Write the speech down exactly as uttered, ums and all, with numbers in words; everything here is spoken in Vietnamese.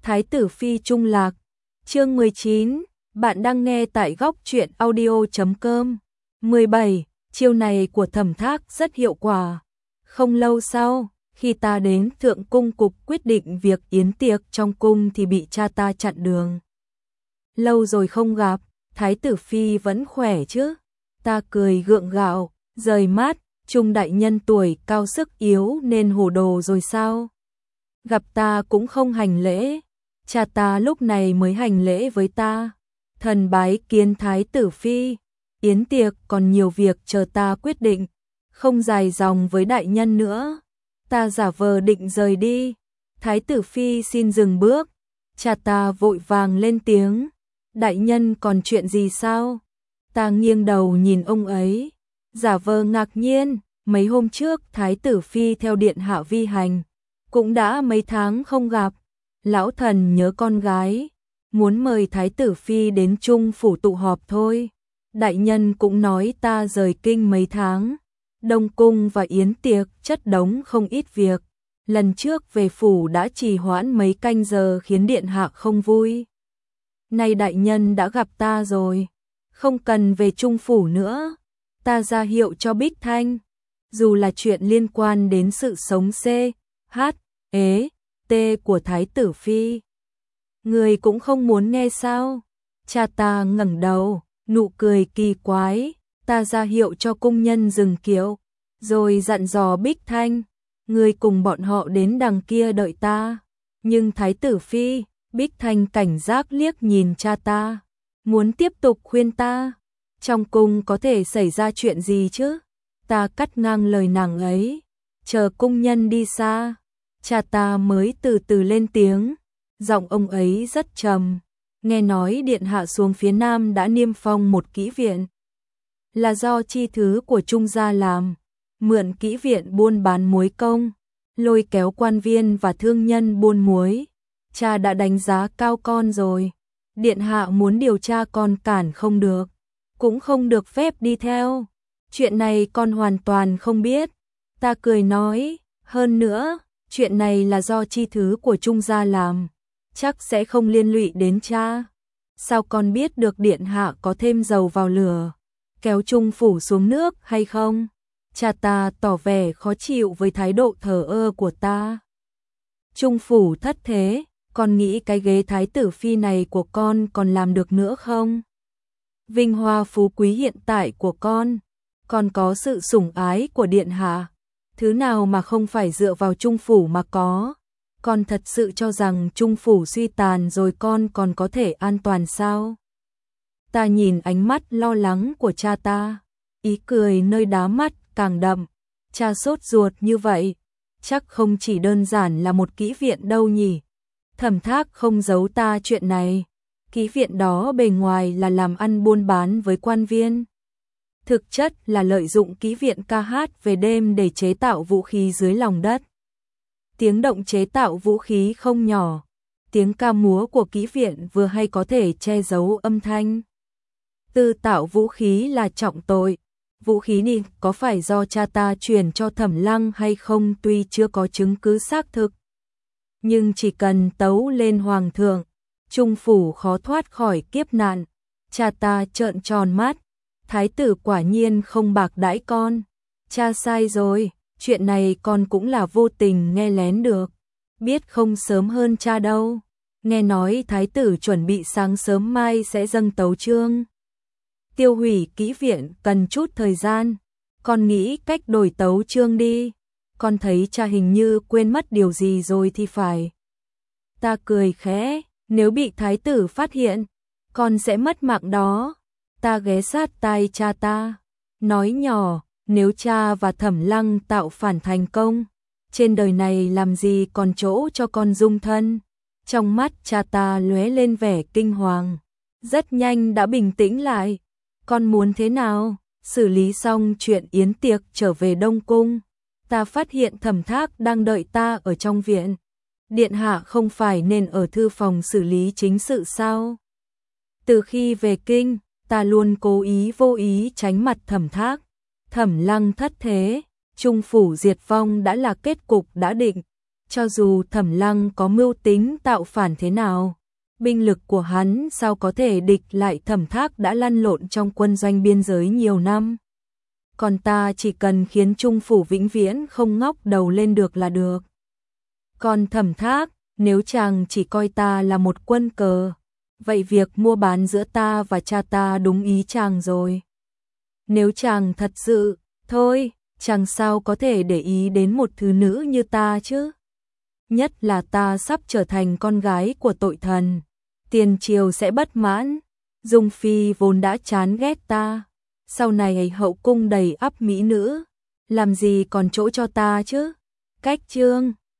Thái tử phi trung lạc. Chương mười chín, bạn đang nghe tại góc truyện audio chấm com. mười bảy, chiêu này của Thẩm Thác rất hiệu quả. Không lâu sau, khi ta đến Thượng cung cục quyết định việc yến tiệc trong cung thì bị cha ta chặn đường. Lâu rồi không gặp, Thái tử phi vẫn khỏe chứ? Ta cười gượng gạo, rời mắt, Trung đại nhân tuổi cao sức yếu nên hồ đồ rồi sao? Gặp ta cũng không hành lễ. Cha ta lúc này mới hành lễ với ta. Thần bái kiến Thái tử phi. Yến tiệc còn nhiều việc chờ ta quyết định. Không dài dòng với đại nhân nữa. Ta giả vờ định rời đi. Thái tử phi xin dừng bước. Cha ta vội vàng lên tiếng. Đại nhân còn chuyện gì sao? Ta nghiêng đầu nhìn ông ấy. Giả vờ ngạc nhiên. Mấy hôm trước Thái tử phi theo điện hạ vi hành. Cũng đã mấy tháng không gặp. Lão thần nhớ con gái, muốn mời Thái tử phi đến Trung phủ tụ họp thôi. Đại nhân cũng nói ta rời kinh mấy tháng, Đông cung và yến tiệc chất đống không ít việc. Lần trước về phủ đã trì hoãn mấy canh giờ khiến điện hạ không vui. Nay đại nhân đã gặp ta rồi, không cần về Trung phủ nữa. Ta ra hiệu cho Bích Thanh, dù là chuyện liên quan đến sự sống C, H, ế, T của Thái tử phi. Người cũng không muốn nghe sao? Cha ta ngẩng đầu, nụ cười kỳ quái. Ta ra hiệu cho cung nhân dừng kiệu, rồi dặn dò Bích Thanh, người cùng bọn họ đến đằng kia đợi ta. Nhưng Thái tử phi, Bích Thanh cảnh giác liếc nhìn cha ta, muốn tiếp tục khuyên ta. Trong cung có thể xảy ra chuyện gì chứ? Ta cắt ngang lời nàng ấy, chờ cung nhân đi xa. Cha ta mới từ từ lên tiếng, giọng ông ấy rất trầm. Nghe nói điện hạ xuống phía nam đã niêm phong một kỹ viện. Là do chi thứ của Trung gia làm, mượn kỹ viện buôn bán muối công, lôi kéo quan viên và thương nhân buôn muối. Cha đã đánh giá cao con rồi. Điện hạ muốn điều tra con cản không được, cũng không được phép đi theo. Chuyện này con hoàn toàn không biết. Ta cười nói, hơn nữa, chuyện này là do chi thứ của Trung gia làm, chắc sẽ không liên lụy đến cha. Sao con biết được điện hạ có thêm dầu vào lửa, kéo Trung phủ xuống nước hay không? Cha ta tỏ vẻ khó chịu với thái độ thờ ơ của ta. Trung phủ thất thế, con nghĩ cái ghế thái tử phi này của con còn làm được nữa không? Vinh hoa phú quý hiện tại của con, còn có sự sủng ái của điện hạ. Thứ nào mà không phải dựa vào Trung phủ mà có? Con thật sự cho rằng Trung phủ suy tàn rồi con còn có thể an toàn sao? Ta nhìn ánh mắt lo lắng của cha ta, ý cười nơi đá mắt càng đậm. Cha sốt ruột như vậy, chắc không chỉ đơn giản là một kỹ viện đâu nhỉ? Thẩm Thác không giấu ta chuyện này. Kỹ viện đó bề ngoài là làm ăn buôn bán với quan viên, thực chất là lợi dụng kỹ viện ca hát về đêm để chế tạo vũ khí dưới lòng đất. Tiếng động chế tạo vũ khí không nhỏ, tiếng ca múa của kỹ viện vừa hay có thể che giấu âm thanh. Tự tạo vũ khí là trọng tội. Vũ khí này có phải do cha ta truyền cho Thẩm Lăng hay không tuy chưa có chứng cứ xác thực, nhưng chỉ cần tấu lên hoàng thượng, Trung phủ khó thoát khỏi kiếp nạn. Cha ta trợn tròn mắt. Thái tử quả nhiên không bạc đãi con. Cha sai rồi, chuyện này con cũng là vô tình nghe lén được. Biết không sớm hơn cha đâu. Nghe nói thái tử chuẩn bị sáng sớm mai sẽ dâng tấu chương tiêu hủy kỹ viện cần chút thời gian. Con nghĩ cách đổi tấu chương đi. Con thấy cha hình như quên mất điều gì rồi thì phải. Ta cười khẽ, nếu bị thái tử phát hiện, con sẽ mất mạng đó. Ta ghé sát tai cha ta, nói nhỏ, nếu cha và Thẩm Lăng tạo phản thành công, trên đời này làm gì còn chỗ cho con dung thân. Trong mắt cha ta lóe lên vẻ kinh hoàng, rất nhanh đã bình tĩnh lại. Con muốn thế nào? Xử lý xong chuyện yến tiệc trở về Đông cung, ta phát hiện Thẩm Thác đang đợi ta ở trong viện. Điện hạ không phải nên ở thư phòng xử lý chính sự sao? Từ khi về kinh, ta luôn cố ý vô ý tránh mặt Thẩm Thác. Thẩm Lăng thất thế, Trung phủ diệt vong đã là kết cục đã định. Cho dù Thẩm Lăng có mưu tính tạo phản thế nào, binh lực của hắn sao có thể địch lại Thẩm Thác đã lăn lộn trong quân doanh biên giới nhiều năm. Còn ta chỉ cần khiến Trung phủ vĩnh viễn không ngóc đầu lên được là được. Còn Thẩm Thác, nếu chàng chỉ coi ta là một quân cờ, vậy việc mua bán giữa ta và cha ta đúng ý chàng rồi. Nếu chàng thật sự, thôi, chàng sao có thể để ý đến một thứ nữ như ta chứ? Nhất là ta sắp trở thành con gái của tội thần, tiền triều sẽ bất mãn. Dung Phi vốn đã chán ghét ta, sau này hậu cung đầy ắp mỹ nữ, làm gì còn chỗ cho ta chứ? Cách chương